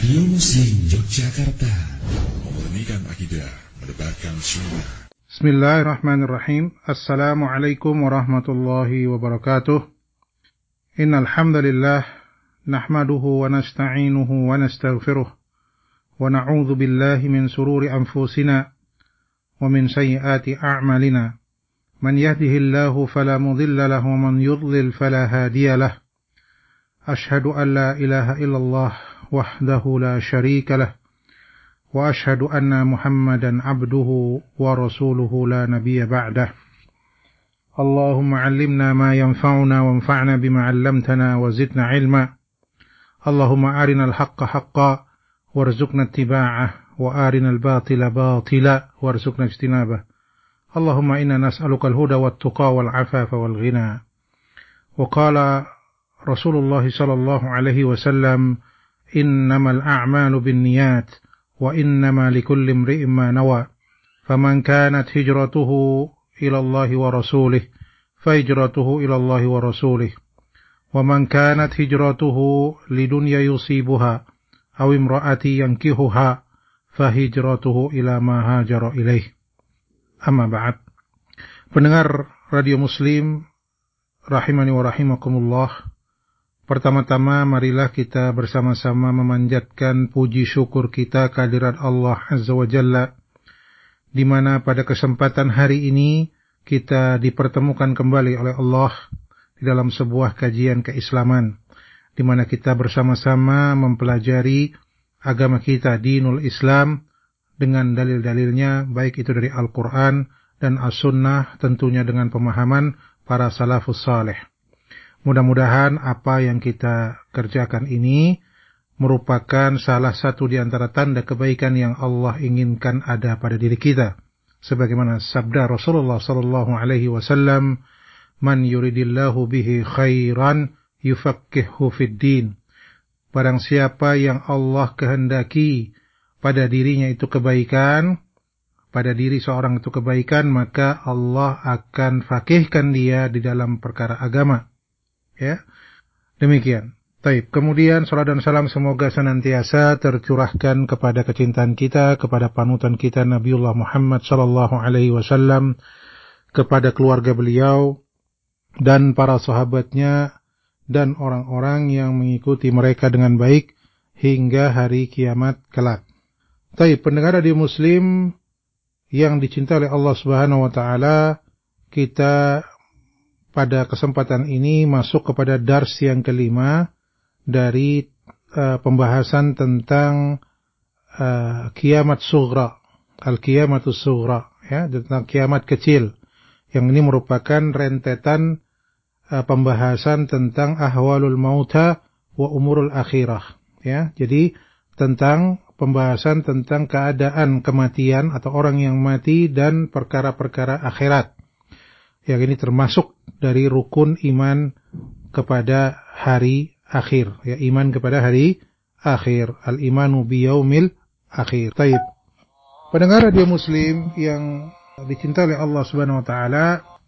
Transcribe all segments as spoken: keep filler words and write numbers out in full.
Radio Muslim Yogyakarta, memurnikan akidah, mendebarkan sunnah. Bismillahirrahmanirrahim. Assalamualaikum warahmatullahi wabarakatuh. Innal hamdalillah nahmaduhu wa nasta'inuhu wa nastaghfiruh wa na'udzu billahi min sururi anfusina wa min sayyiati a'malina. Man yahdihillahu fala mudilla lahu wa man yudlil fala hadiya lahu. Ashhadu an la ilaha illallah wahdahu la syarika lah wa ashhadu anna Muhammadan abduhu wa rasuluhu la nabiyya ba'dah. Allahumma 'allimna ma yanfa'una wanfa'na bima 'allamtana wa zidna 'ilma. Allahumma arinal haqqa haqqan warzuqna ittiba'ah wa arinal batila batila warzuqna ijtinabah. Allahumma inna nas'aluka al-huda wat-tuqa wal-'afafa wal-ghina. Wa qala Rasulullah sallallahu alaihi wasallam, innamal a'malu binniyat wa innama likulli imri'in ma nawa. Faman kanat hijratuhu ila Allah wa rasulih fa hijratuhu ila Allah wa rasulih. Wa man kanat hijratuhu lidunya yusibuha aw imra'ati yankihuha fa hijratuhu ila ma hajara ilaih. Amma ba'd. Pendengar Radio Muslim rahimani wa rahimakumullah. Pertama-tama marilah kita bersama-sama memanjatkan puji syukur kita kehadirat Allah Azza wa Jalla, di mana pada kesempatan hari ini kita dipertemukan kembali oleh Allah di dalam sebuah kajian keislaman, di mana kita bersama-sama mempelajari agama kita, dinul Islam, dengan dalil-dalilnya, baik itu dari Al-Quran dan As-Sunnah, tentunya dengan pemahaman para salafus saleh. Mudah-mudahan apa yang kita kerjakan ini merupakan salah satu di antara tanda kebaikan yang Allah inginkan ada pada diri kita. Sebagaimana sabda Rasulullah sallallahu alaihi wasallam, "Man yuridillahu bihi khairan yufaqqihhu fid din." Barang siapa yang Allah kehendaki pada dirinya itu kebaikan, pada diri seorang itu kebaikan, maka Allah akan faqihkan dia di dalam perkara agama. Ya, demikian. Taib. Kemudian salat dan salam semoga senantiasa tercurahkan kepada kecintaan kita, kepada panutan kita Nabiullah Muhammad sallallahu alaihi wasallam, kepada keluarga beliau dan para sahabatnya dan orang-orang yang mengikuti mereka dengan baik hingga hari kiamat kelak. Taib, pendengar Radio Muslim yang dicintai oleh Allah Subhanahu wa taala, kita pada kesempatan ini masuk kepada dars yang kelima dari uh, pembahasan tentang uh, kiamat sughra, al-kiamatus sughra, ya, tentang kiamat kecil. Yang ini merupakan rentetan uh, pembahasan tentang ahwalul mauta wa umurul akhirah, ya. Jadi tentang pembahasan tentang keadaan kematian atau orang yang mati dan perkara-perkara akhirat. Yang ini termasuk dari rukun iman kepada hari akhir, ya, iman kepada hari akhir, al-imanu biyaumil akhir. Taib. Pendengar Radio Muslim yang dicintai oleh Allah Subhanahu wa taala,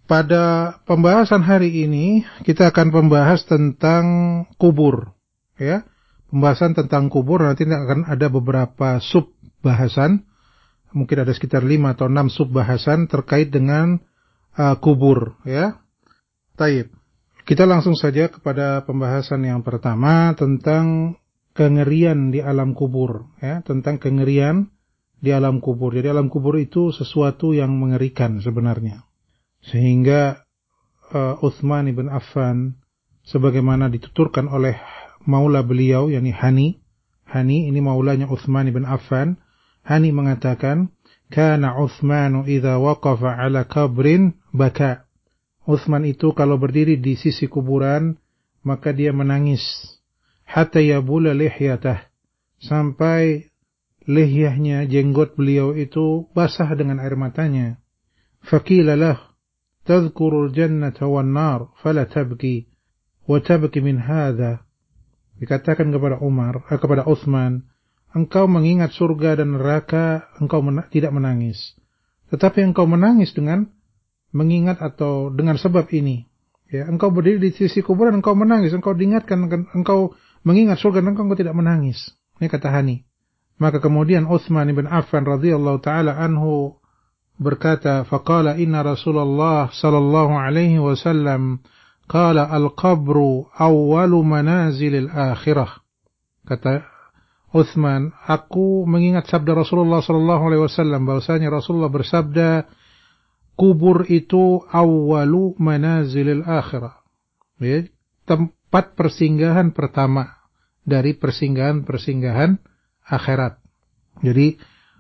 pada pembahasan hari ini kita akan membahas tentang kubur, ya. Pembahasan tentang kubur, nanti akan ada beberapa sub bahasan, mungkin ada sekitar lima atau enam sub bahasan terkait dengan Uh, kubur, ya. Taib. Kita langsung saja kepada pembahasan yang pertama tentang kengerian di alam kubur, ya, tentang kengerian di alam kubur. Jadi alam kubur itu sesuatu yang mengerikan sebenarnya. Sehingga uh, Utsman ibn Affan, sebagaimana dituturkan oleh maula beliau, yakni Hani, Hani ini maulanya Utsman ibn Affan. Hani mengatakan, kana Utsmanu idza waqafa ala qabrin baka. Utsman itu kalau berdiri di sisi kuburan maka dia menangis. Hatta yabula lihyatah, sampai lihyahnya, jenggot beliau itu basah dengan air matanya. Faqila lah tadhkurul jannata wan nar fala tabki wa tabki min hadha. Dikatakan kepada Umar, eh, kepada Utsman, engkau mengingat surga dan neraka, engkau men- tidak menangis. Tetapi engkau menangis dengan mengingat atau dengan sebab ini. Ya, engkau berdiri di sisi kuburan, engkau menangis, engkau diingatkan, engkau mengingat surga dan engkau tidak menangis. Ini kata Hani. Maka kemudian Utsman bin Affan radhiyallahu taala anhu berkata, faqala inna Rasulullah sallallahu alaihi wasallam qala al-qabru awwalu manazilil akhirah. Kata Utsman, aku mengingat sabda Rasulullah sallallahu alaihi wasallam bahwasanya Rasulullah bersabda, kubur itu awwalu manazilil akhirah. Ya, tempat persinggahan pertama dari persinggahan-persinggahan akhirat. Jadi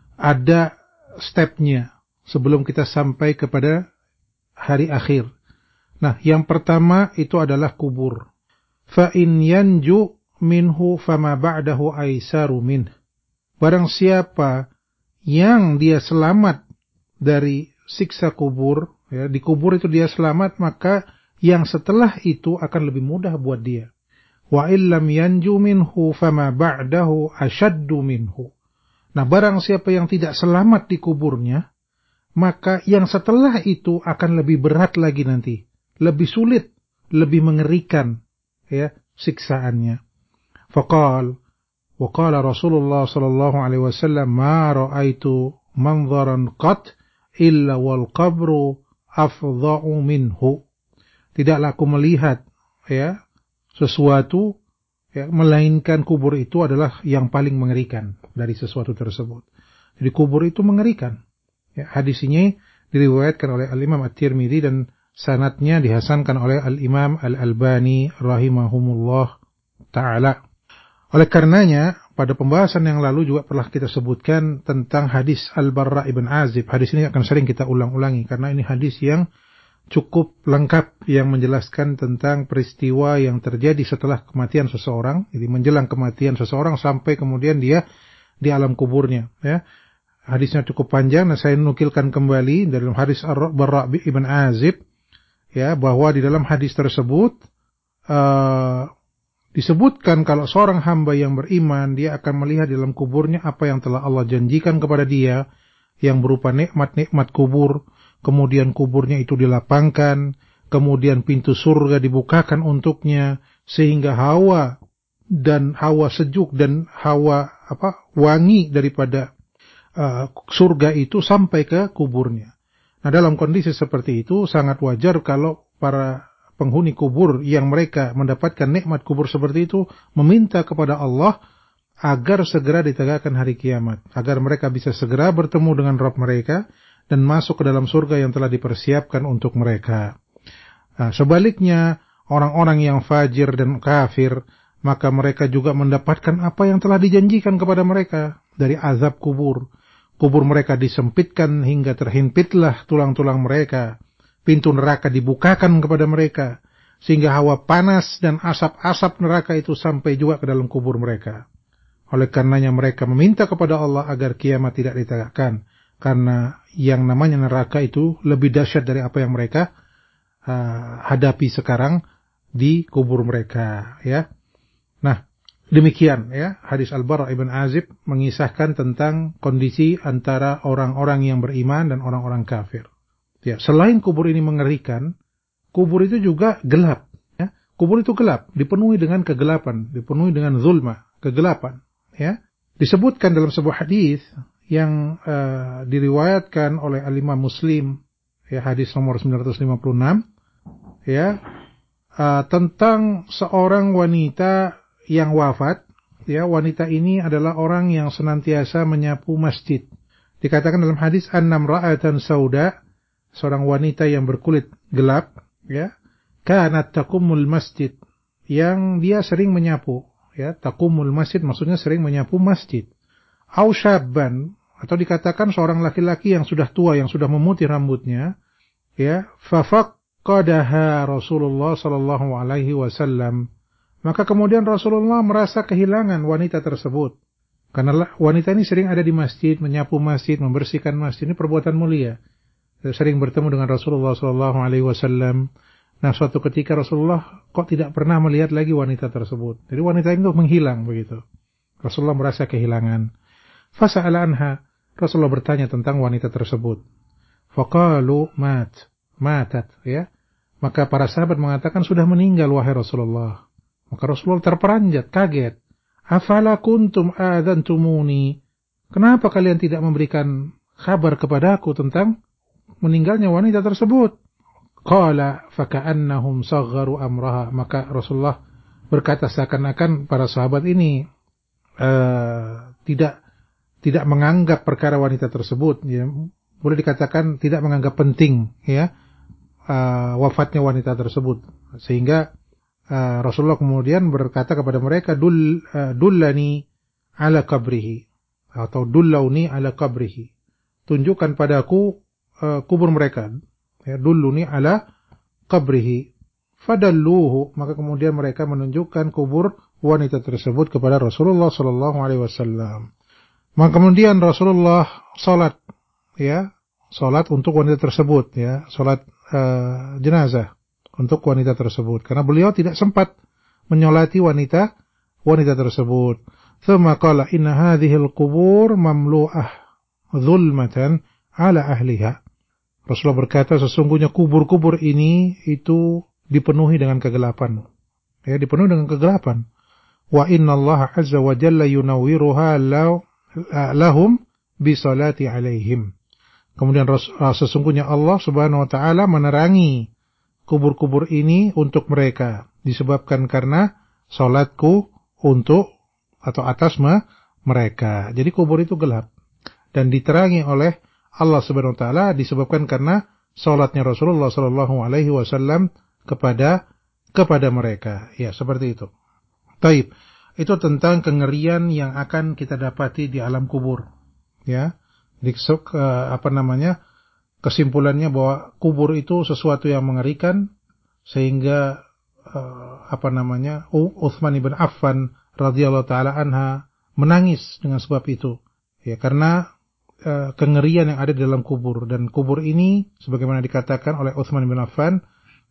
ada stepnya sebelum kita sampai kepada hari akhir. Nah, yang pertama itu adalah kubur. Fa in yanju minhu fama ba'dahu aisaru min. Barang siapa yang dia selamat dari siksa kubur, ya, di kubur itu dia selamat, maka yang setelah itu akan lebih mudah buat dia. Wa illam yanju minhu fama ba'dahu ashaddu minhu. Nah, barang siapa yang tidak selamat di kuburnya, maka yang setelah itu akan lebih berat lagi nanti, lebih sulit, lebih mengerikan, ya, siksaannya. Faqal wa qala Rasulullah sallallahu alaihi wasallam ma ra'aitu manzaran qat illa wal qabru afdha'u minhu. Tidaklah aku melihat, ya, sesuatu, ya, melainkan kubur itu adalah yang paling mengerikan dari sesuatu tersebut. Jadi kubur itu mengerikan. Ya, hadis ini diriwayatkan oleh Al-Imam At-Tirmidzi dan sanadnya dihasankan oleh Al-Imam Al-Albani rahimahumullah ta'ala. Oleh karenanya, pada pembahasan yang lalu juga pernah kita sebutkan tentang hadis Al-Barra ibn Azib. Hadis ini akan sering kita ulang-ulangi karena ini hadis yang cukup lengkap yang menjelaskan tentang peristiwa yang terjadi setelah kematian seseorang, jadi menjelang kematian seseorang sampai kemudian dia di alam kuburnya, ya. Hadisnya cukup panjang dan saya nukilkan kembali dalam hadis Al-Barra ibn Azib, ya, bahwa di dalam hadis tersebut uh, disebutkan kalau seorang hamba yang beriman dia akan melihat di dalam kuburnya apa yang telah Allah janjikan kepada dia yang berupa nikmat-nikmat kubur. Kemudian kuburnya itu dilapangkan, kemudian pintu surga dibukakan untuknya sehingga hawa dan hawa sejuk dan hawa apa wangi daripada uh, surga itu sampai ke kuburnya. Nah, dalam kondisi seperti itu sangat wajar kalau para penghuni kubur yang mereka mendapatkan nikmat kubur seperti itu meminta kepada Allah agar segera ditegakkan hari kiamat, agar mereka bisa segera bertemu dengan Rabb mereka dan masuk ke dalam surga yang telah dipersiapkan untuk mereka. Nah, sebaliknya, orang-orang yang fajir dan kafir, maka mereka juga mendapatkan apa yang telah dijanjikan kepada mereka dari azab kubur. Kubur mereka disempitkan hingga terhimpitlah tulang-tulang mereka. Pintu neraka dibukakan kepada mereka, sehingga hawa panas dan asap-asap neraka itu sampai juga ke dalam kubur mereka. Oleh karenanya mereka meminta kepada Allah agar kiamat tidak ditegakkan. Karena yang namanya neraka itu lebih dahsyat dari apa yang mereka uh, hadapi sekarang di kubur mereka, ya. Nah, demikian, ya, hadis Al-Barra ibn Azib mengisahkan tentang kondisi antara orang-orang yang beriman dan orang-orang kafir. Ya, selain kubur ini mengerikan, kubur itu juga gelap, ya. Kubur itu gelap, dipenuhi dengan kegelapan, dipenuhi dengan zulma, kegelapan, ya. Disebutkan dalam sebuah hadis yang uh, diriwayatkan oleh Al-Imam Muslim, ya, hadis nomor sembilan ratus lima puluh enam, ya, uh, tentang seorang wanita yang wafat, ya. Wanita ini adalah orang yang senantiasa menyapu masjid. Dikatakan dalam hadis annam ra'atan sauda, seorang wanita yang berkulit gelap, ya, kanat taqumul masjid, yang dia sering menyapu, ya. Taqumul masjid maksudnya sering menyapu masjid. Au syabban, atau dikatakan seorang laki-laki yang sudah tua, yang sudah memutih rambutnya, ya, fafaqadaha Rasulullah sallallahu alaihi wasallam. Maka kemudian Rasulullah merasa kehilangan wanita tersebut. Karena wanita ini sering ada di masjid, menyapu masjid, membersihkan masjid, ini perbuatan mulia. Sering bertemu dengan Rasulullah sallallahu alaihi wasallam. Nah, suatu ketika Rasulullah kok tidak pernah melihat lagi wanita tersebut. Jadi wanita itu menghilang begitu. Rasulullah merasa kehilangan. Fasa'ala anha, Rasulullah bertanya tentang wanita tersebut. Faqalu mat, matat, ya. Maka para sahabat mengatakan sudah meninggal wahai Rasulullah. Maka Rasulullah terperanjat, kaget. afala kuntum adzantumuni, kenapa kalian tidak memberikan kabar kepadaku tentang meninggalnya wanita tersebut? Qala faka'annahum sagharu amraha, maka Rasulullah berkata seakan-akan para sahabat ini uh, tidak tidak menganggap perkara wanita tersebut, ya. Boleh dikatakan tidak menganggap penting, ya, uh, wafatnya wanita tersebut, sehingga uh, Rasulullah kemudian berkata kepada mereka, Dul, uh, dullani ala qabrihi, atau dullauni ala qabrihi, tunjukkan padaku uh, kubur mereka, ya, dulluni ala qabrihi, fadalluhu, maka kemudian mereka menunjukkan kubur wanita tersebut kepada Rasulullah sallallahu alaihi wasallam. Maka kemudian Rasulullah salat, ya, salat untuk wanita tersebut, ya, salat uh, jenazah untuk wanita tersebut, karena beliau tidak sempat menyolati wanita wanita tersebut. Thumma qala inna hadhihi al-qubur mamlu'ah zulmatan ala ahliha. Rasulullah berkata, sesungguhnya kubur-kubur ini itu dipenuhi dengan kegelapan. Ya, dipenuhi dengan kegelapan. Wa inna Allah azza wa jalla yunawwiruha lahum bi salati alaihim. Kemudian sesungguhnya Allah Subhanahu wa taala menerangi kubur-kubur ini untuk mereka disebabkan karena salatku untuk atau atas mereka. Jadi kubur itu gelap dan diterangi oleh Allah Subhanahu wa taala disebabkan karena salatnya Rasulullah sallallahu alaihi wasallam kepada kepada mereka. Ya, seperti itu. Taib. Itu tentang kengerian yang akan kita dapati di alam kubur. Ya. Di, uh, apa namanya? Kesimpulannya bahwa kubur itu sesuatu yang mengerikan sehingga uh, apa namanya? Utsman bin Affan radhiyallahu taala anha menangis dengan sebab itu. Ya, karena uh, kengerian yang ada di dalam kubur, dan kubur ini sebagaimana dikatakan oleh Utsman bin Affan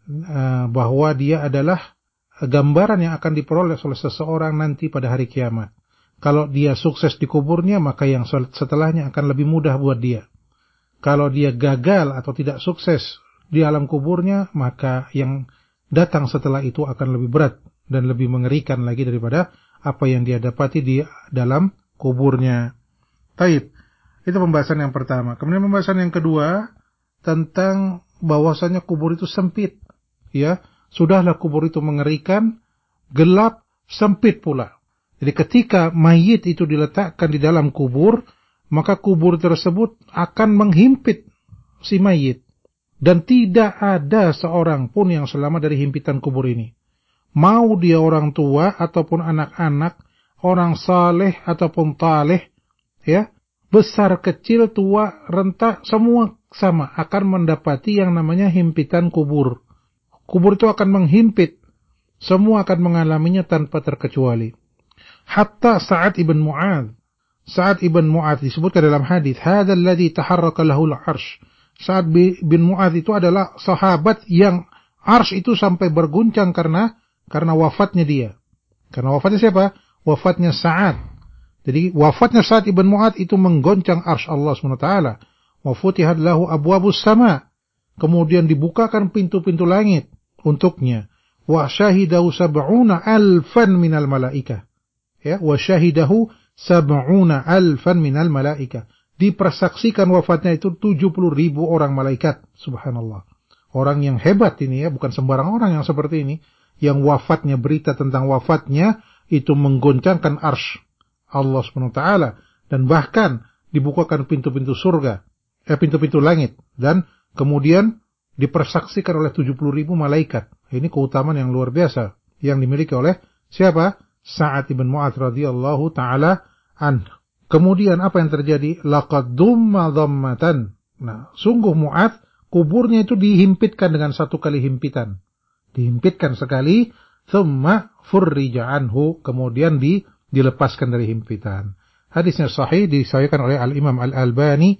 uh, bahwa dia adalah gambaran yang akan diperoleh oleh seseorang nanti pada hari kiamat. Kalau dia sukses di kuburnya, maka yang setelahnya akan lebih mudah buat dia. Kalau dia gagal atau tidak sukses di alam kuburnya, maka yang datang setelah itu akan lebih berat dan lebih mengerikan lagi daripada apa yang dia dapati di dalam kuburnya. Taib. Itu pembahasan yang pertama. Kemudian pembahasan yang kedua tentang bahwasanya kubur itu sempit. Ya, sudahlah kubur itu mengerikan, gelap, sempit pula. Jadi ketika mayit itu diletakkan di dalam kubur, maka kubur tersebut akan menghimpit si mayit. Dan tidak ada seorang pun yang selamat dari himpitan kubur ini. Mau dia orang tua ataupun anak-anak, orang saleh ataupun taleh, ya, besar, kecil, tua, renta, semua sama akan mendapati yang namanya himpitan kubur. Kubur itu akan menghimpit. Semua akan mengalaminya tanpa terkecuali. Hatta Sa'ad ibn Mu'adz. Sa'ad ibn Mu'adz disebutkan dalam hadis, "Hadzal ladzi taharraka lahul 'arsy." Sa'ad bin Mu'adz itu adalah sahabat yang arsy itu sampai berguncang karena karena wafatnya dia. Karena wafatnya siapa? Wafatnya Sa'ad. Jadi wafatnya Sa'ad ibn Mu'adz itu menggoncang arsy Allah Subhanahu wa taala. Wa futihat lahu abwabus sama. Kemudian dibukakan pintu-pintu langit untuknya. Wa syahidahu sab'una alfan minal malaikah. Ya, wa syahidahu sab'una alfan minal malaikah. Dipersaksikan wafatnya itu tujuh puluh ribu orang malaikat. Subhanallah. Orang yang hebat ini, ya, bukan sembarang orang yang seperti ini, yang wafatnya, berita tentang wafatnya itu menggoncangkan arsy Allah Subhanahu wa taala, dan bahkan dibukakan pintu-pintu surga, eh pintu-pintu langit, dan kemudian dipersaksikan oleh tujuh puluh ribu malaikat. Ini keutamaan yang luar biasa yang dimiliki oleh siapa? Sa'ad ibn Mu'adz radhiyallahu taala anhu. Kemudian apa yang terjadi? Laqad dumma dhammatan. Nah, sungguh Mu'adz kuburnya itu dihimpitkan dengan satu kali himpitan. Dihimpitkan sekali, thumma furrija anhu, kemudian di, dilepaskan dari himpitan. Hadisnya sahih, disahihkan oleh Al-Imam Al-Albani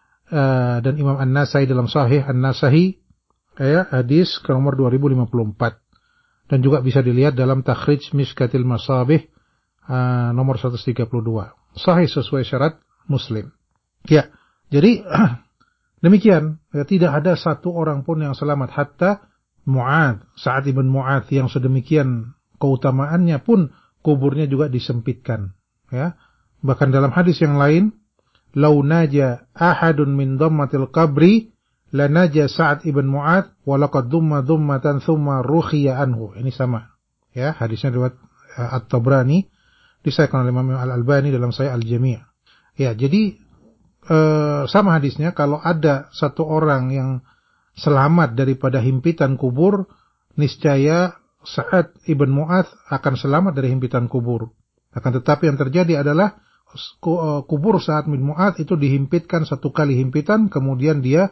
uh, dan Imam An-Nasai dalam Sahih An-Nasai, ya, hadis ke nomor dua ribu lima puluh empat. Dan juga bisa dilihat dalam Takhrij Mishkatil Masabih uh, nomor seratus tiga puluh dua. Sahih sesuai syarat Muslim. Ya, jadi demikian, ya, tidak ada satu orang pun yang selamat. Hatta Mu'adz, Sa'ad ibn Mu'adz yang sedemikian keutamaannya pun kuburnya juga disempitkan. Ya. Bahkan dalam hadis yang lain, "Lau naja ahadun min dhammatil qabri lanaja Sa'ad ibn Mu'adz wa laqad dhumma dhummatan thumma rukhiya anhu." Ini sama. Ya, hadisnya riwayat uh, At-Tabrani, disahkan oleh Imam Al-Albani dalam Sahih Al-Jami'. Ya, jadi uh, sama hadisnya, kalau ada satu orang yang selamat daripada himpitan kubur, niscaya Sa'ad ibn Mu'adz akan selamat dari himpitan kubur. Akan tetapi yang terjadi adalah kubur Sa'ad bin Mu'adz itu dihimpitkan satu kali himpitan, kemudian dia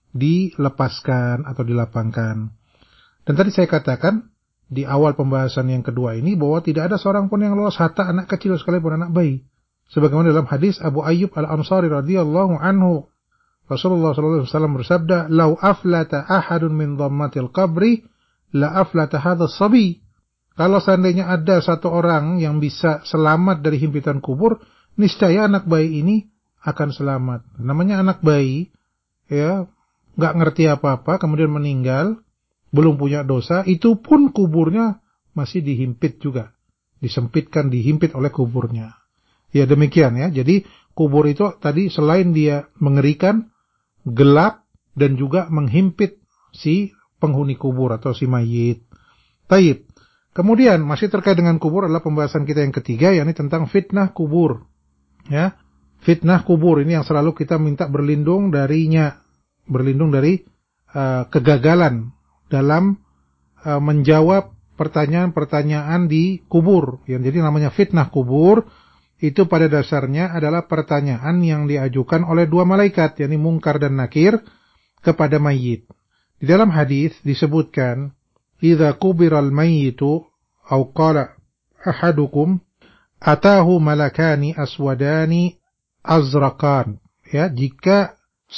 dilepaskan atau dilapangkan. Dan tadi saya katakan di awal pembahasan yang kedua ini bahwa tidak ada seorang pun yang lolos, hatta anak kecil sekalipun, anak bayi. Sebagaimana dalam hadis Abu Ayyub Al-Ansari radhiyallahu anhu, Rasulullah sallallahu alaihi wasallam bersabda, "Lau aflata ahadun min dhammatil qabri la aflata hadha as-sabi." Kalau seandainya ada satu orang yang bisa selamat dari himpitan kubur, niscaya anak bayi ini akan selamat. Namanya anak bayi, ya, nggak ngerti apa-apa, kemudian meninggal, belum punya dosa, itu pun kuburnya masih dihimpit juga, disempitkan, dihimpit oleh kuburnya. Ya demikian ya. Jadi kubur itu tadi selain dia mengerikan, gelap, dan juga menghimpit si penghuni kubur atau si mayit. Taib. Kemudian masih terkait dengan kubur adalah pembahasan kita yang ketiga, yakni tentang fitnah kubur. Ya, fitnah kubur ini yang selalu kita minta berlindung darinya, berlindung dari uh, kegagalan dalam uh, menjawab pertanyaan-pertanyaan di kubur. Yang jadi namanya fitnah kubur itu pada dasarnya adalah pertanyaan yang diajukan oleh dua malaikat, yakni Munkar dan Nakir, kepada mayit. Di dalam hadis disebutkan, "Idza qubiral mayyitu aw qala ahadukum atahu malakani aswadani azraqan." Ya, jika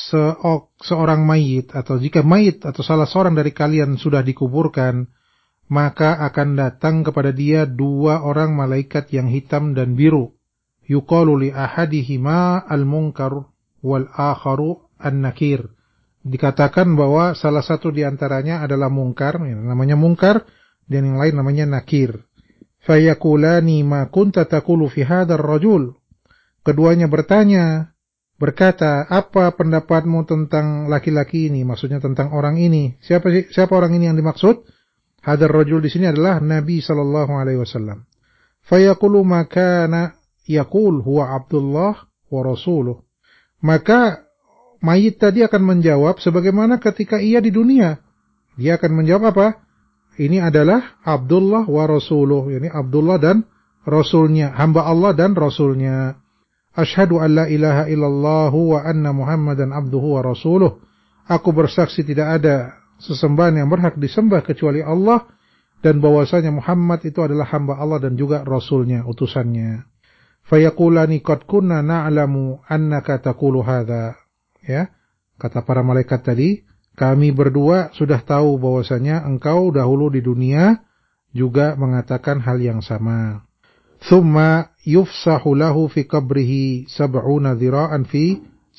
seorang mayit atau jika mayit atau salah seorang dari kalian sudah dikuburkan, maka akan datang kepada dia dua orang malaikat yang hitam dan biru. Yuqalu li ahadihima al-munkar wal akharu an-nakir. Dikatakan bahwa salah satu di antaranya adalah mungkar, namanya mungkar, dan yang lain namanya nakir. Fayakulani ma kunta taqulu fi hadzal rajul. Keduanya bertanya, berkata, apa pendapatmu tentang laki-laki ini? Maksudnya tentang orang ini. Siapa siapa orang ini yang dimaksud? Hadzal rajul di sini adalah Nabi sallallahu alaihi wasallam. Fayaqulu ma kana yaqul huwa Abdullah wa rasuluh. Maka mayit tadi akan menjawab sebagaimana ketika ia di dunia. Dia akan menjawab apa? Ini adalah Abdullah wa rasuluh. Yani Abdullah dan Rasulnya. Hamba Allah dan Rasulnya. Ashhadu an la ilaha illallah wa anna Muhammadan abduhu wa rasuluh. Aku bersaksi tidak ada sesembahan yang berhak disembah kecuali Allah, dan bahwasanya Muhammad itu adalah hamba Allah dan juga Rasulnya, utusannya. Fayaqulani qad kunna na'lamu annaka taqulu hadza. Ya, kata para malaikat tadi, kami berdua sudah tahu bahwasanya engkau dahulu di dunia juga mengatakan hal yang sama. Thumma yufsahu lahu fi qabrihi sab'una dhira'an fi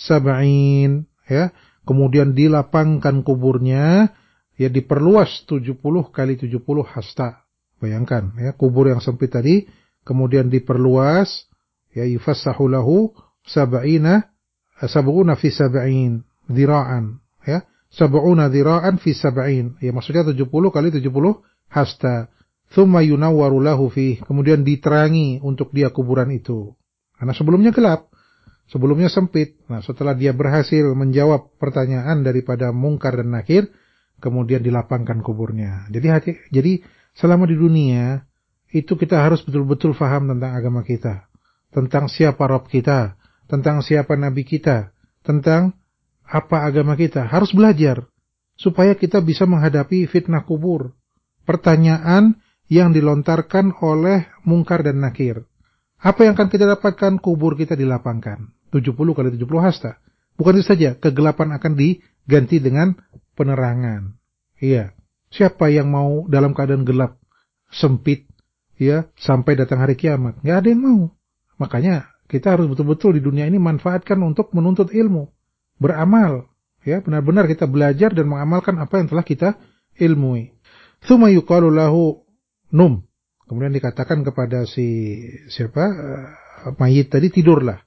sab'in. Ya, kemudian dilapangkan kuburnya, ya diperluas tujuh puluh kali tujuh puluh hasta. Bayangkan ya, kubur yang sempit tadi kemudian diperluas, ya yufassahu lahu sab'ina sab'una fi sab'in dhira'an, ya sab'una dhira'an fi sab'in, ya maksudnya tujuh puluh kali tujuh puluh hasta. Thumma yunawwaru lahu fi, kemudian diterangi untuk dia kuburan itu, karena sebelumnya gelap, sebelumnya sempit. Nah, setelah dia berhasil menjawab pertanyaan daripada Munkar dan Nakir, kemudian dilapangkan kuburnya. Jadi hati, jadi selama di dunia itu kita harus betul-betul faham tentang agama kita, tentang siapa Rabb kita, tentang siapa Nabi kita, tentang apa agama kita. Harus belajar supaya kita bisa menghadapi fitnah kubur, pertanyaan yang dilontarkan oleh Munkar dan Nakir. Apa yang akan kita dapatkan? Kubur kita dilapangkan tujuh puluh kali tujuh puluh hasta. Bukan itu saja, kegelapan akan diganti dengan penerangan. Iya, siapa yang mau dalam keadaan gelap, sempit, ya, sampai datang hari kiamat? Nggak ada yang mau. Makanya kita harus betul-betul di dunia ini manfaatkan untuk menuntut ilmu, beramal, ya, benar-benar kita belajar dan mengamalkan apa yang telah kita ilmui. Tsumma yuqalu lahu num. Kemudian dikatakan kepada si siapa uh, mayit tadi, tidurlah.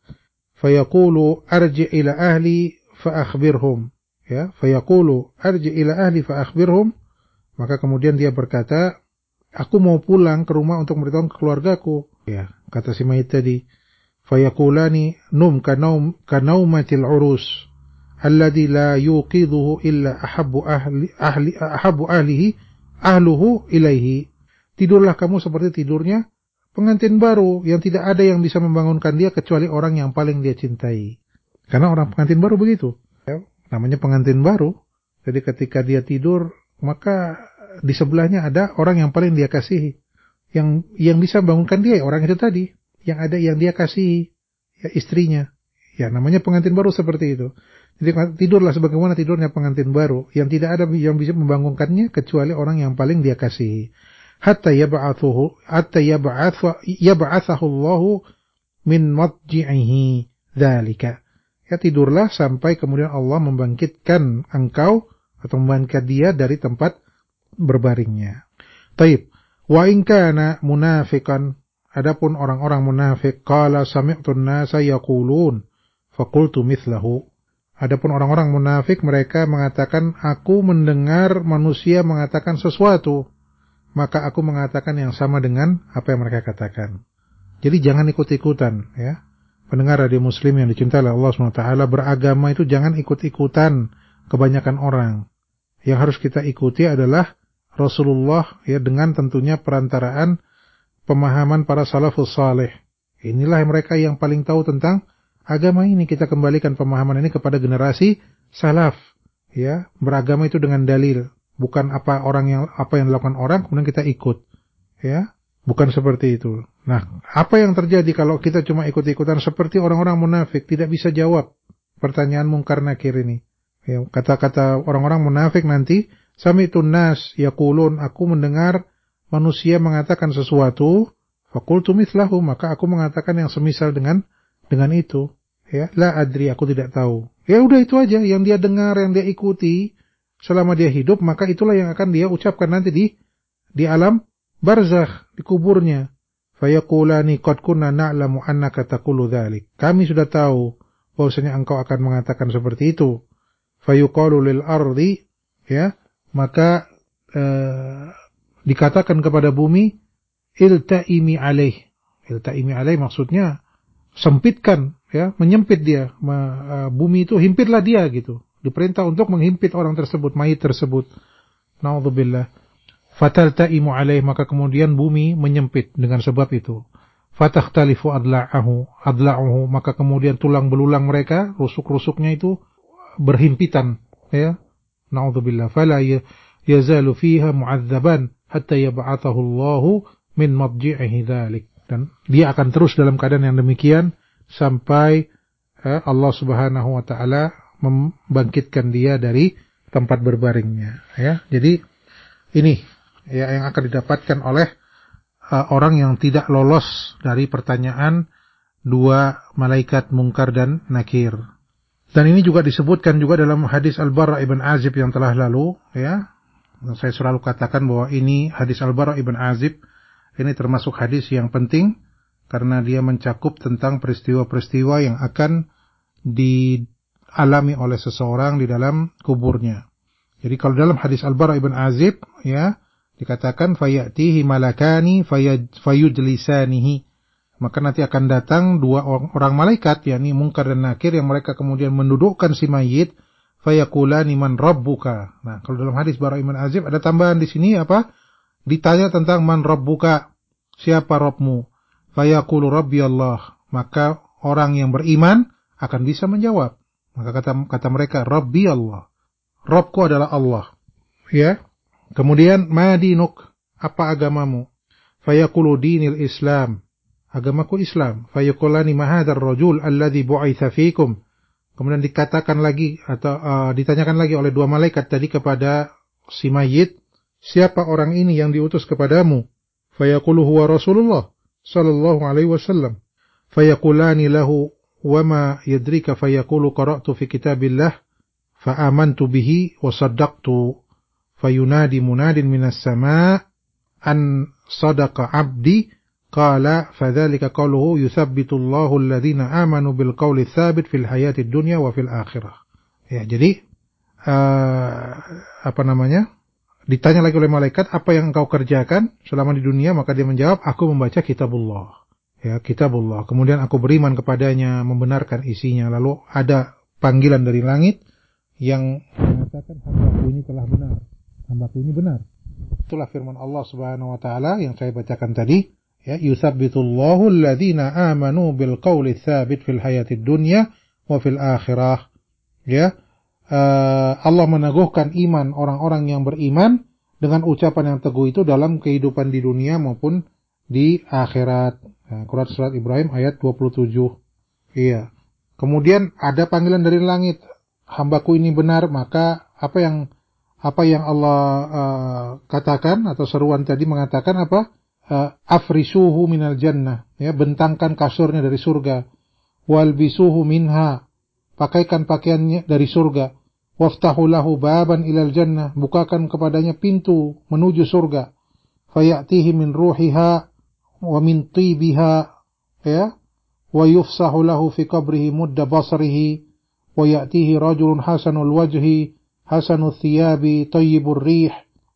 Fayaqulu arji ila ahli fa akhbirhum. Ya, fayaqulu arji ila ahli fa akhbirhum. Maka kemudian dia berkata, aku mau pulang ke rumah untuk memberitahu keluargaku. Ya, kata si mayit tadi, fayaqulani num kanaum kanaumatil urus alladhi la yuqidhuhu illa ahabbu ahli ahli ahabbu ahlihi ahluhu ilaihi. Tidurlah kamu seperti tidurnya pengantin baru yang tidak ada yang bisa membangunkan dia kecuali orang yang paling dia cintai. Karena orang pengantin baru begitu. Ya, namanya pengantin baru. Jadi ketika dia tidur, maka di sebelahnya ada orang yang paling dia kasihi. Yang yang bisa membangunkan dia, orang itu tadi. Yang ada yang dia kasihi, ya istrinya. Ya, namanya pengantin baru seperti itu. Jadi tidurlah sebagaimana tidurnya pengantin baru, yang tidak ada yang bisa membangunkannya kecuali orang yang paling dia kasihi. Hatta yab'athuhu hatta yab'athu yab'athahu Allah min madji'ihi dzalika. Ya, tidurlah sampai kemudian Allah membangkitkan engkau atau membangkitkan dia dari tempat berbaringnya. Taib. Wa in kana munafiqan, adapun orang-orang munafik, qala sami'tu an-nasa yaqulun faqultu mithlahu. Adapun orang-orang munafik, mereka mengatakan, aku mendengar manusia mengatakan sesuatu, maka aku mengatakan yang sama dengan apa yang mereka katakan. Jadi jangan ikut-ikutan, ya. Pendengar radio Muslim yang dicintai oleh Allah subhanahu wa taala, beragama itu jangan ikut-ikutan kebanyakan orang. Yang harus kita ikuti adalah Rasulullah, ya, dengan tentunya perantaraan pemahaman para salafus saleh. Inilah mereka yang paling tahu tentang agama ini. Kita kembalikan pemahaman ini kepada generasi salaf, ya. Beragama itu dengan dalil, bukan apa orang yang apa yang dilakukan orang kemudian kita ikut, ya. Bukan seperti itu. Nah, apa yang terjadi kalau kita cuma ikut-ikutan seperti orang-orang munafik, tidak bisa jawab pertanyaan mungkar nakir ini. Ya, kata-kata orang-orang munafik nanti, sami'tun nas yaqulun, aku mendengar manusia mengatakan sesuatu, faqultu mithlahu, maka aku mengatakan yang semisal dengan dengan itu. Ya, la adri, aku tidak tahu. Ya udah, itu aja yang dia dengar, yang dia ikuti selama dia hidup, maka itulah yang akan dia ucapkan nanti di di alam barzakh, di kuburnya. Fayaqulani qad kunna na'lamu annaka taqulu dzalik. Kami sudah tahu bahwasanya engkau akan mengatakan seperti itu. Fayuqalu lil ardi, ya, maka eh, dikatakan kepada bumi, ilta'imi alaih. Ilta'imi alaih maksudnya sempitkan, ya, menyempit dia. Bumi itu himpitlah dia gitu. Diperintah untuk menghimpit orang tersebut, mayit tersebut. Na'udzubillah. Fatalta'imu alaih, maka kemudian bumi menyempit dengan sebab itu. Fatakhtalifu adla'ahu, adla'uhu, maka kemudian tulang belulang mereka, rusuk-rusuknya itu berhimpitan, ya. Na'udzubillah. Fala yazalu fiha mu'adzaban hatta yab'athahu Allahu min madji'ihi dzalik. Dan dia akan terus dalam keadaan yang demikian sampai eh, Allah Subhanahu wa taala membangkitkan dia dari tempat berbaringnya, ya. Jadi ini, ya, yang akan didapatkan oleh uh, orang yang tidak lolos dari pertanyaan dua malaikat mungkar dan nakir. Dan ini juga disebutkan juga dalam hadis Al-Bara' ibn Azib yang telah lalu, ya. Saya selalu katakan bahwa ini hadis Al-Bara' ibn Azib ini termasuk hadis yang penting karena dia mencakup tentang peristiwa-peristiwa yang akan dialami oleh seseorang di dalam kuburnya. Jadi kalau dalam hadis Al-Bara' ibn Azib, ya, dikatakan fayatihi malakani fayujlisanihi, maka nanti akan datang dua orang malaikat, yakni Munkar dan Nakir, yang mereka kemudian mendudukkan si mayit, fayaqulani man rabbuka. Nah, kalau dalam hadis Bara' ibn Azib ada tambahan di sini apa? Ditanya tentang man rabbuka, siapa Rabbmu? Fayaqulu rabbi Allah, maka orang yang beriman akan bisa menjawab. Maka kata kata mereka, rabbi Allah, Rabbku adalah Allah. Ya. Kemudian madinuk, apa agamamu? Fayaqulu dinil Islam, agamaku Islam. Fayaqulani ma hadzal rajul alladhi bu'itsa fikum. Kemudian dikatakan lagi atau uh, ditanyakan lagi oleh dua malaikat tadi kepada si mayit, siapa orang ini yang diutus kepadamu? Fayaqulu huwa Rasulullah sallallahu alaihi wasallam. Fayaqulani lahu wa ma yadrika, fayaqulu qara'tu fi kitabillah fa'amantu bihi wa saddaqtu. Fayunadi munadin minas sama' an sadaqa 'abdi qala fadzalika qawluhu yutsabbitullahu alladhina amanu bil qawli tsabit fil hayatid dunya wa fil akhirah. Ya, jadi uh, apa namanya? Ditanya lagi oleh malaikat, apa yang engkau kerjakan selama di dunia? Maka dia menjawab, aku membaca kitabullah. Ya, kitabullah. Kemudian aku beriman kepadanya, membenarkan isinya. Lalu ada panggilan dari langit yang mengatakan hambaku ini telah benar. Hambaku ini benar. Itulah firman Allah Subhanahu wa taala yang saya bacakan tadi, ya, yusabbitullahu alladhina amanu bil qawli tsabit fil hayatid dunya wa fil akhirah. Ya. Uh, Allah meneguhkan iman orang-orang yang beriman dengan ucapan yang teguh itu dalam kehidupan di dunia maupun di akhirat. Nah, Quran surat Ibrahim ayat dua puluh tujuh. Iya. Kemudian ada panggilan dari langit, hambaku ini benar, maka apa yang apa yang Allah uh, katakan atau seruan tadi mengatakan apa? Uh, afrisuhu minal jannah, ya, bentangkan kasurnya dari surga. Walbisuhu minha, pakaikan pakaiannya dari surga. Waftahu lahu baban ilal jannah, bukakan kepadanya pintu menuju surga. Fayatihi min ruhiha wa min tibiha, ya, wa yufsahu lahu fi qabrihi mudda basarihi, wa yatihi rajulun hasanul wajhi hasanul thiyabi tayyibur rih,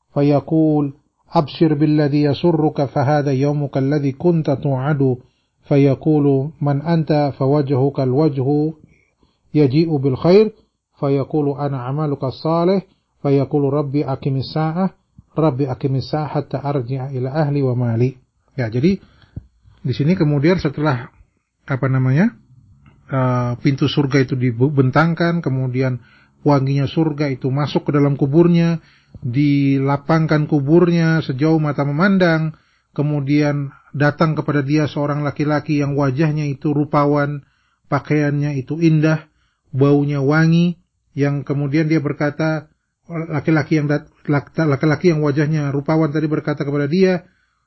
fayaqul abshir billadhi yasurruka fahadha yawmuka alladhi kunta tu'adu, fayaqulu man anta fawajhuka alwajhu yaji'u bil khair, fayaqulu ana amaluka salih, fayaqulu rabbi aqimis sa'ah, rabbi aqimis sa'ah hatta arji'a ila ahli wa mali. Ya, jadi di sini kemudian setelah apa namanya? Uh, pintu surga itu dibentangkan, kemudian wanginya surga itu masuk ke dalam kuburnya, dilapangkan kuburnya sejauh mata memandang, kemudian datang kepada dia seorang laki-laki yang wajahnya itu rupawan, pakaiannya itu indah, baunya wangi, yang kemudian dia berkata, laki-laki yang laki-laki yang wajahnya rupawan tadi berkata kepada dia,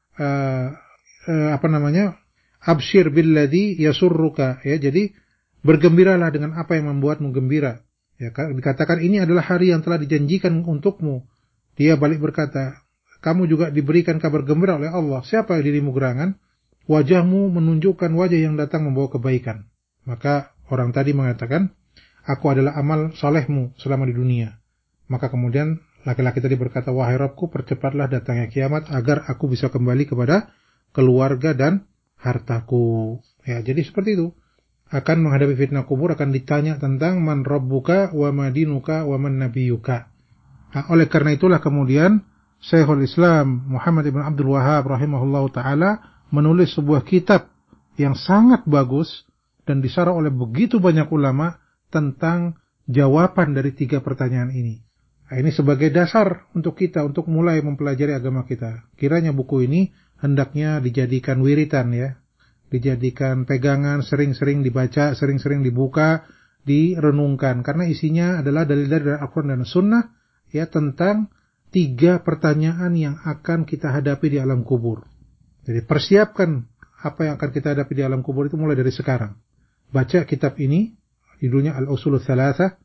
uh, uh, apa namanya, abshir billadhi yasurruka, ya, jadi bergembiralah dengan apa yang membuatmu gembira. Ya, dikatakan ini adalah hari yang telah dijanjikan untukmu. Dia balik berkata, kamu juga diberikan kabar gembira oleh Allah. Siapa dirimu gerangan? Wajahmu menunjukkan wajah yang datang membawa kebaikan. Maka orang tadi mengatakan, aku adalah amal solehmu selama di dunia. Maka kemudian laki-laki tadi berkata, wahai Rabbku, percepatlah datangnya kiamat agar aku bisa kembali kepada keluarga dan hartaku. Ya, jadi seperti itu. Akan menghadapi fitnah kubur, akan ditanya tentang man rabbuka wa madinuka wa man nabiyuka. Nah, oleh karena itulah kemudian Syekhul Islam Muhammad ibn Abdul Wahhab rahimahullahu taala menulis sebuah kitab yang sangat bagus dan disarah oleh begitu banyak ulama tentang jawaban dari tiga pertanyaan ini. Nah, ini sebagai dasar untuk kita untuk mulai mempelajari agama kita. Kiranya buku ini hendaknya dijadikan wiritan, ya, dijadikan pegangan, sering-sering dibaca, sering-sering dibuka, direnungkan, karena isinya adalah dalil-dalil dari Al-Quran dan Sunnah, ya, tentang tiga pertanyaan yang akan kita hadapi di alam kubur. Jadi persiapkan apa yang akan kita hadapi di alam kubur itu mulai dari sekarang. Baca kitab ini, judulnya Al-Usulul Tsalatsa,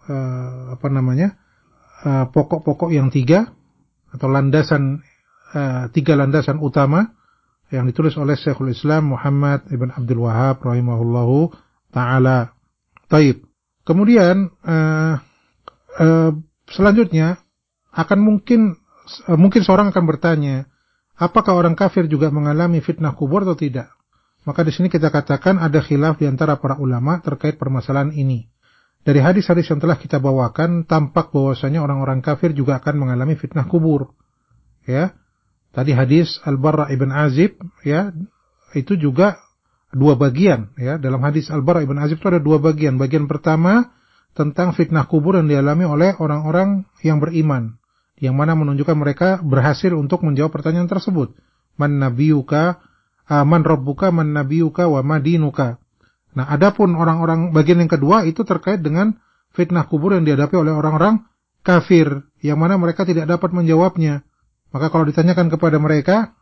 uh, apa namanya, uh, pokok-pokok yang tiga atau landasan, uh, tiga landasan utama yang ditulis oleh Syekhul Islam Muhammad ibn Abdul Wahhab rahimahullahu taala. Taib. Kemudian uh, uh, selanjutnya akan mungkin uh, mungkin seorang akan bertanya, apakah orang kafir juga mengalami fitnah kubur atau tidak? Maka di sini kita katakan ada khilaf di antara para ulama terkait permasalahan ini. Dari hadis-hadis yang telah kita bawakan, tampak bahwasanya orang-orang kafir juga akan mengalami fitnah kubur. Ya, tadi hadis Al-Barra ibn Azib, ya, itu juga dua bagian. Ya, dalam hadis Al-Barra ibn Azib itu ada dua bagian. Bagian pertama tentang fitnah kubur yang dialami oleh orang-orang yang beriman, yang mana menunjukkan mereka berhasil untuk menjawab pertanyaan tersebut. Man nabiyuka, man rabbuka, man nabiyuka, wa madinuka. Nah, adapun orang-orang bagian yang kedua itu terkait dengan fitnah kubur yang dihadapi oleh orang-orang kafir, yang mana mereka tidak dapat menjawabnya. Maka kalau ditanyakan kepada mereka,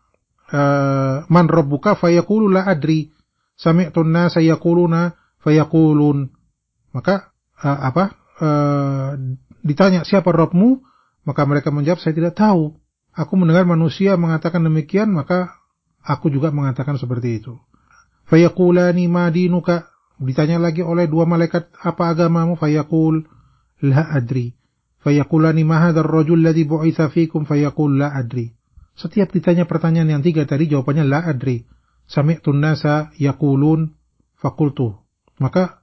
man rabbuka fayaqulu la adri, sami'tu an-nasa yaquluna fayaqulun. Maka uh, apa? Uh, ditanya siapa Rabbmu, maka mereka menjawab saya tidak tahu. aku mendengar manusia mengatakan demikian, maka aku juga mengatakan seperti itu. Fayaqulani ma dinuka, ditanya lagi oleh dua malaikat, apa agamamu? Fayaqul la adri. Fayaqulani ma hadzal rajul ladzi bu'itsa fikum? Fayaqul la adri. Setiap ditanya pertanyaan yang tiga tadi, jawabannya la adri. Sami'tun nasa yaqulun faqultu. Maka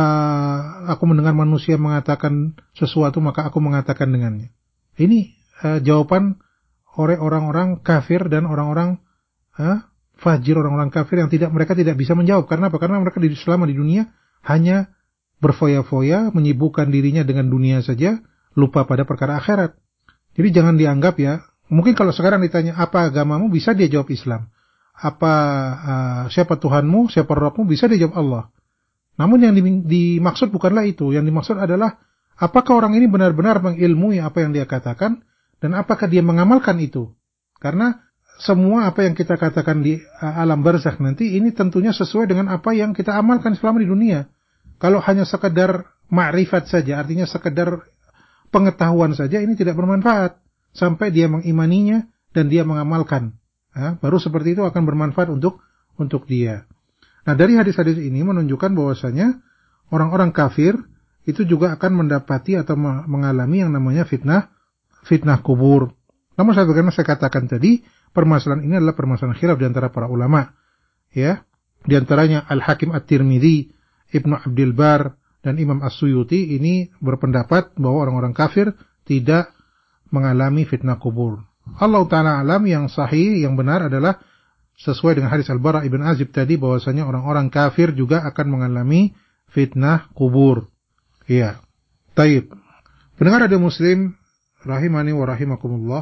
uh, aku mendengar manusia mengatakan sesuatu, maka aku mengatakan dengannya. Ini uh, jawaban oleh orang-orang kafir dan orang-orang uh, fajir, orang-orang kafir yang tidak mereka tidak bisa menjawab. Karena apa? Karena mereka di selama di dunia hanya berfoya-foya, menyibukkan dirinya dengan dunia saja, lupa pada perkara akhirat. Jadi jangan dianggap ya, mungkin kalau sekarang ditanya apa agamamu, bisa dia jawab Islam. Apa uh, siapa Tuhanmu, siapa Rabbmu, bisa dia jawab Allah. Namun yang dimaksud bukanlah itu. Yang dimaksud adalah apakah orang ini benar-benar mengilmui apa yang dia katakan dan apakah dia mengamalkan itu. Karena semua apa yang kita katakan di alam barzakh nanti ini tentunya sesuai dengan apa yang kita amalkan selama di dunia. Kalau hanya sekedar ma'rifat saja, artinya sekedar pengetahuan saja, ini tidak bermanfaat sampai dia mengimaninya dan dia mengamalkan. Ya, baru seperti itu akan bermanfaat untuk untuk dia. Nah, dari hadis-hadis ini menunjukkan bahwasanya orang-orang kafir itu juga akan mendapati atau mengalami yang namanya fitnah fitnah kubur. Namun sebagaimana saya katakan tadi, permasalahan ini adalah permasalahan khilaf di antara para ulama. Ya, di antaranya Al-Hakim At-Tirmidzi, Ibnu Abdul Bar dan Imam As-Suyuti ini berpendapat bahwa orang-orang kafir tidak mengalami fitnah kubur. Allah Ta'ala alam, yang sahih, yang benar adalah sesuai dengan hadis Al-Bara' Ibn Azib tadi, bahwasanya orang-orang kafir juga akan mengalami fitnah kubur. Iya. Taib. Pendengar radio Muslim rahimani wa rahimakumullah,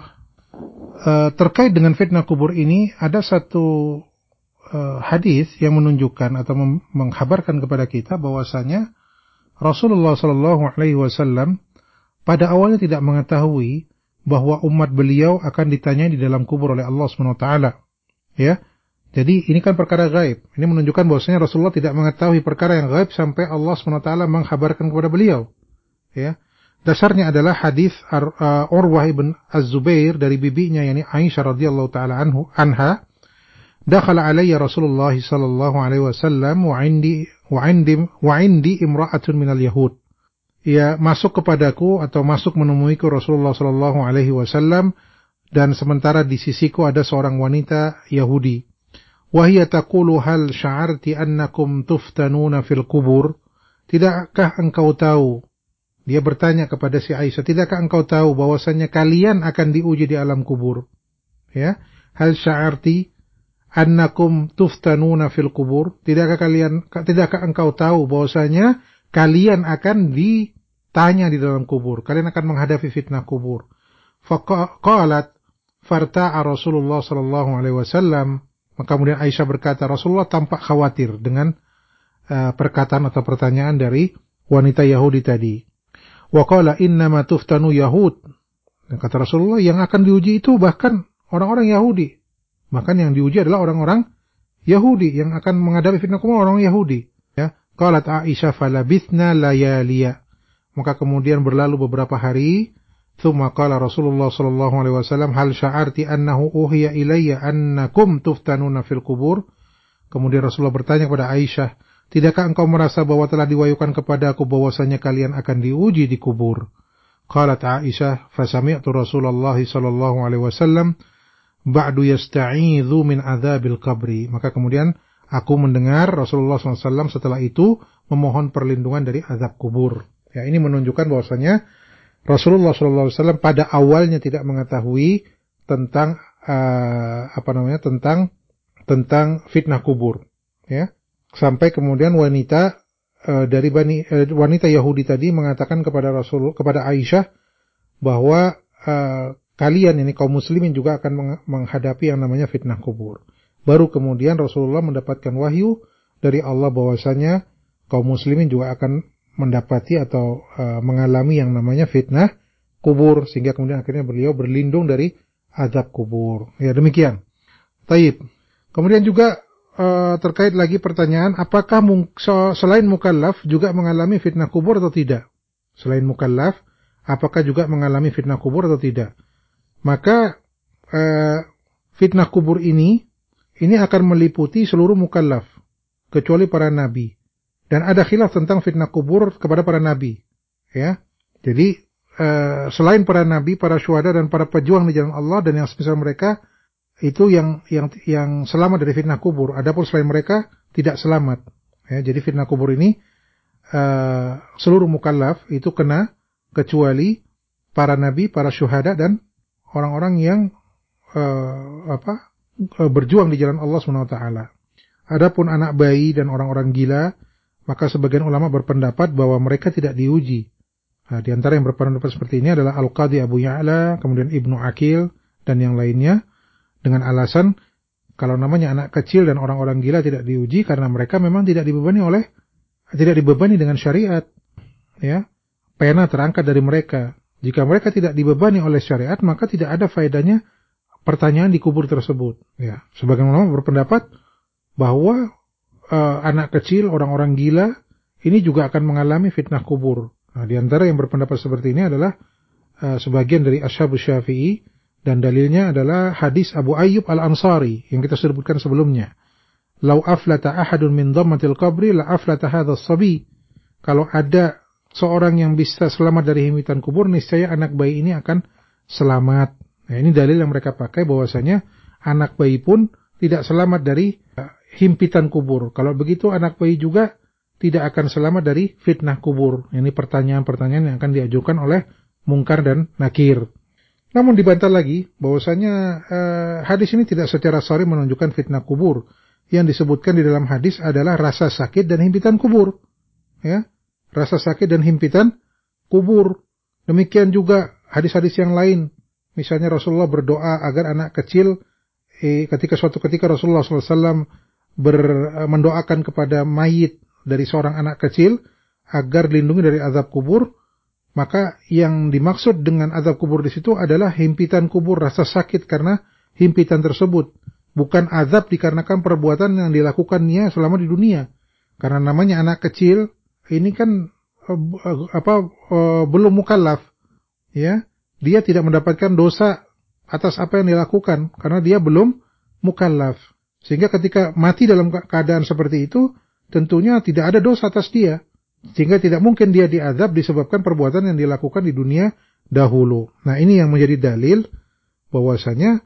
uh, terkait dengan fitnah kubur ini ada satu uh, hadis yang menunjukkan atau mem- menghabarkan kepada kita bahwasanya Rasulullah sallallahu alaihi wasallam pada awalnya tidak mengetahui bahwa umat beliau akan ditanya di dalam kubur oleh Allah subhanahu wa taala. Ya. Jadi ini kan perkara gaib. Ini menunjukkan bahwasanya Rasulullah tidak mengetahui perkara yang gaib sampai Allah subhanahu wa taala menghabarkan kepada beliau. Ya. Dasarnya adalah hadis uh, Urwah ibn Az-Zubair dari bibinya, yakni Aisyah radhiyallahu taala anhu anha, dakhala alayya Rasulullah sallallahu alaihi wasallam wa indi wa indi wa indi imra'atun minal yahud. Ia masuk kepadaku atau masuk menemuiku Rasulullah sallallahu alaihi wasallam, dan sementara di sisiku ada seorang wanita Yahudi. Wa hiya taqulu hal sya'arti annakum tuftanuna fil qubur? Tidakkah engkau tahu? Dia bertanya kepada si Aisyah, tidakkah engkau tahu bahwasanya kalian akan diuji di alam kubur? Ya, hal sya'arti annakum tuftanuna fil qubur? Tidakkah kalian tidakkah engkau tahu bahwasanya kalian akan ditanya di dalam kubur, kalian akan menghadapi fitnah kubur? Faqalat farta'a Rasulullah sallallahu alaihi wasallam. Maka kemudian Aisyah berkata, Rasulullah tampak khawatir dengan uh, perkataan atau pertanyaan dari wanita Yahudi tadi. Wa qala innama tuftanu yahud. Dan kata Rasulullah, yang akan diuji itu bahkan orang-orang Yahudi. Bahkan yang diuji adalah orang-orang Yahudi yang akan menghadapi fitnah kubur, orang Yahudi. Ya, qalat Aisyah falabithna layaliya. Maka kemudian berlalu beberapa hari. Tsumma qala Rasulullah sallallahu alaihi wasallam hal sya'arti annahu uhiya ilayya annakum tuftanuna fil qubur? Kemudian Rasulullah bertanya kepada Aisyah, tidakkah engkau merasa bahwa telah diwahyukan kepadaku bahwasanya kalian akan diuji di kubur? Qalat Aisyah fasami'tu Rasulullah sallallahu alaihi wasallam ba'du yasta'idzu min adzabil qabri. Maka kemudian aku mendengar Rasulullah sallallahu alaihi wasallam setelah itu memohon perlindungan dari azab kubur. Ya, ini menunjukkan bahwasanya Rasulullah sallallahu alaihi wasallam pada awalnya tidak mengetahui tentang uh, apa namanya tentang tentang fitnah kubur, ya. Sampai kemudian wanita uh, dari bani uh, wanita Yahudi tadi mengatakan kepada Rasul kepada Aisyah bahwa uh, kalian ini kaum muslimin juga akan menghadapi yang namanya fitnah kubur. Baru kemudian Rasulullah mendapatkan wahyu dari Allah bahwasanya kaum muslimin juga akan mendapati atau uh, mengalami yang namanya fitnah kubur, sehingga kemudian akhirnya beliau berlindung dari azab kubur. Ya, demikian. Taib. Kemudian juga uh, terkait lagi pertanyaan, apakah selain mukallaf juga mengalami fitnah kubur atau tidak? Selain mukallaf, apakah juga mengalami fitnah kubur atau tidak? Maka uh, fitnah kubur ini ini akan meliputi seluruh mukallaf kecuali para nabi. Dan ada khilaf tentang fitnah kubur kepada para nabi. Ya. Jadi uh, selain para nabi, para syuhada dan para pejuang di jalan Allah dan yang semisal mereka itu yang yang yang selamat dari fitnah kubur. Adapun selain mereka tidak selamat. Ya, jadi fitnah kubur ini uh, seluruh mukallaf itu kena kecuali para nabi, para syuhada dan orang-orang yang uh, apa uh, berjuang di jalan Allah subhanahu wa taala. Adapun anak bayi dan orang-orang gila, maka sebagian ulama berpendapat bahwa mereka tidak diuji. Nah, di antara yang berpendapat seperti ini adalah Al-Qadhi Abu Ya'la, kemudian Ibnu Aqil dan yang lainnya dengan alasan kalau namanya anak kecil dan orang-orang gila tidak diuji karena mereka memang tidak dibebani oleh tidak dibebani dengan syariat. Ya. Pena terangkat dari mereka. Jika mereka tidak dibebani oleh syariat, maka tidak ada faedahnya pertanyaan di kubur tersebut. Ya. Sebagian ulama berpendapat bahwa uh, anak kecil, orang-orang gila ini juga akan mengalami fitnah kubur. Nah, di antara yang berpendapat seperti ini adalah uh, sebagian dari Ashabus Syafi'i. Dan dalilnya adalah hadis Abu Ayyub Al-Ansari yang kita sebutkan sebelumnya. Lau aflata ahadun min dhammatil qabri la aflata hadzal sabi. Kalau ada seorang yang bisa selamat dari himpitan kubur, niscaya anak bayi ini akan selamat. Nah, ini dalil yang mereka pakai bahwasanya anak bayi pun tidak selamat dari himpitan kubur. Kalau begitu anak bayi juga tidak akan selamat dari fitnah kubur. Ini pertanyaan-pertanyaan yang akan diajukan oleh Munkar dan Nakir. Namun dibantah lagi bahwasanya uh, hadis ini tidak secara sharih menunjukkan fitnah kubur. Yang disebutkan di dalam hadis adalah rasa sakit dan himpitan kubur. Ya, rasa sakit dan himpitan kubur. Demikian juga hadis-hadis yang lain. Misalnya Rasulullah berdoa agar anak kecil eh, ketika suatu ketika Rasulullah shallallahu alaihi wasallam ber, mendoakan kepada mayit dari seorang anak kecil agar dilindungi dari azab kubur. Maka yang dimaksud dengan azab kubur di situ adalah himpitan kubur, rasa sakit karena himpitan tersebut. Bukan azab dikarenakan perbuatan yang dilakukannya selama di dunia. Karena namanya anak kecil, ini kan uh, apa uh, belum mukallaf. Ya, dia tidak mendapatkan dosa atas apa yang dilakukan karena dia belum mukallaf. Sehingga ketika mati dalam keadaan seperti itu, tentunya tidak ada dosa atas dia. Sehingga tidak mungkin dia diazab disebabkan perbuatan yang dilakukan di dunia dahulu. Nah, ini yang menjadi dalil bahwasanya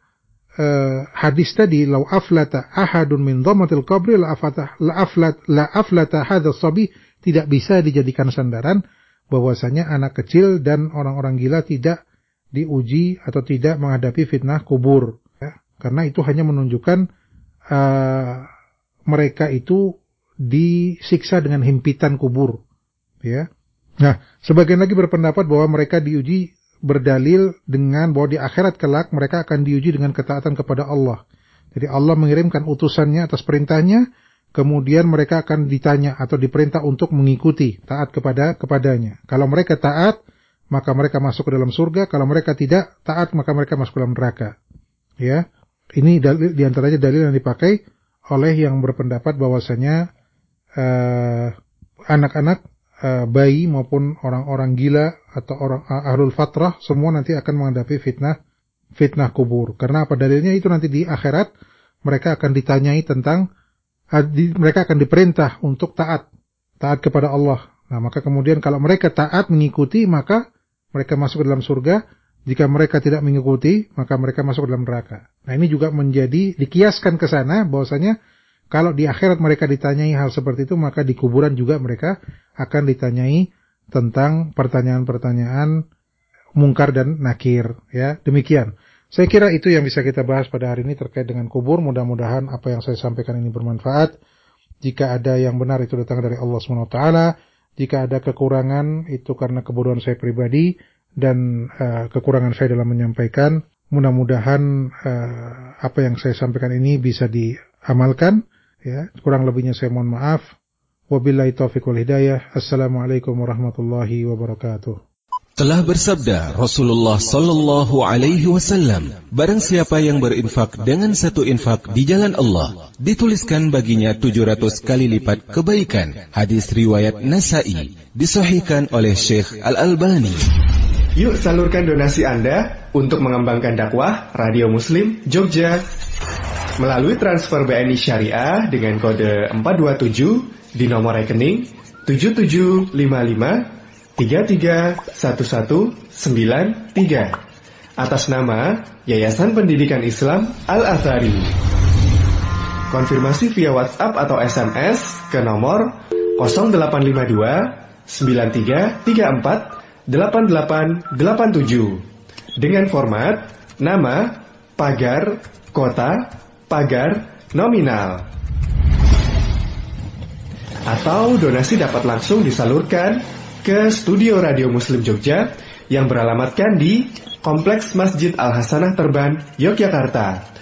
eh, hadis tadi lau aflata ahadun min dhammatil qabri la aflata la aflat la aflata hadzal sabi tidak bisa dijadikan sandaran bahwasanya anak kecil dan orang-orang gila tidak diuji atau tidak menghadapi fitnah kubur. Ya, karena itu hanya menunjukkan uh, mereka itu disiksa dengan himpitan kubur. Ya. Nah, sebagian lagi berpendapat bahwa mereka diuji berdalil dengan bahwa di akhirat kelak mereka akan diuji dengan ketaatan kepada Allah. Jadi Allah mengirimkan utusannya atas perintahnya, kemudian mereka akan ditanya atau diperintah untuk mengikuti, taat kepada kepadanya. Kalau mereka taat, maka mereka masuk ke dalam surga. Kalau mereka tidak taat, maka mereka masuk ke dalam neraka. Ya, ini dalil diantaranya dalil yang dipakai oleh yang berpendapat bahwasanya uh, anak-anak uh, bayi maupun orang-orang gila atau orang uh, ahlul fatrah semua nanti akan menghadapi fitnah fitnah kubur. Karena apa dalilnya? Itu nanti di akhirat mereka akan ditanyai tentang uh, di, mereka akan diperintah untuk taat taat kepada Allah. Nah, maka kemudian kalau mereka taat mengikuti, maka mereka masuk ke dalam surga. Jika mereka tidak mengikuti, maka mereka masuk ke dalam neraka. Nah, ini juga menjadi dikiaskan ke sana bahwasanya kalau di akhirat mereka ditanyai hal seperti itu, maka di kuburan juga mereka akan ditanyai tentang pertanyaan-pertanyaan Munkar dan Nakir. Ya, demikian. Saya kira itu yang bisa kita bahas pada hari ini terkait dengan kubur. Mudah-mudahan apa yang saya sampaikan ini bermanfaat. Jika ada yang benar itu datang dari Allah subhanahu wa taala. Jika ada kekurangan itu karena kebodohan saya pribadi dan uh, kekurangan saya dalam menyampaikan. Mudah-mudahan uh, apa yang saya sampaikan ini bisa diamalkan. Ya, kurang lebihnya saya mohon maaf. Wabillahi taufiq wal hidayah. Assalamualaikum warahmatullahi wabarakatuh. Telah bersabda Rasulullah sallallahu alaihi wasallam, barang siapa yang berinfak dengan satu infak di jalan Allah, dituliskan baginya tujuh ratus kali lipat kebaikan. Hadis riwayat Nasa'i, disahihkan oleh Syekh Al-Albani. Yuk salurkan donasi Anda untuk mengembangkan dakwah Radio Muslim Jogja melalui transfer B N I Syariah dengan kode empat dua tujuh di nomor rekening tujuh tujuh lima lima tiga tiga satu satu sembilan tiga atas nama Yayasan Pendidikan Islam Al-Azhari. Konfirmasi via WhatsApp atau S M S ke nomor nol delapan lima dua sembilan tiga tiga empat delapan delapan delapan tujuh dengan format nama, pagar, kota, pagar, nominal. Atau donasi dapat langsung disalurkan ke Studio Radio Muslim Jogja yang beralamatkan di Kompleks Masjid Al-Hasanah Terban, Yogyakarta,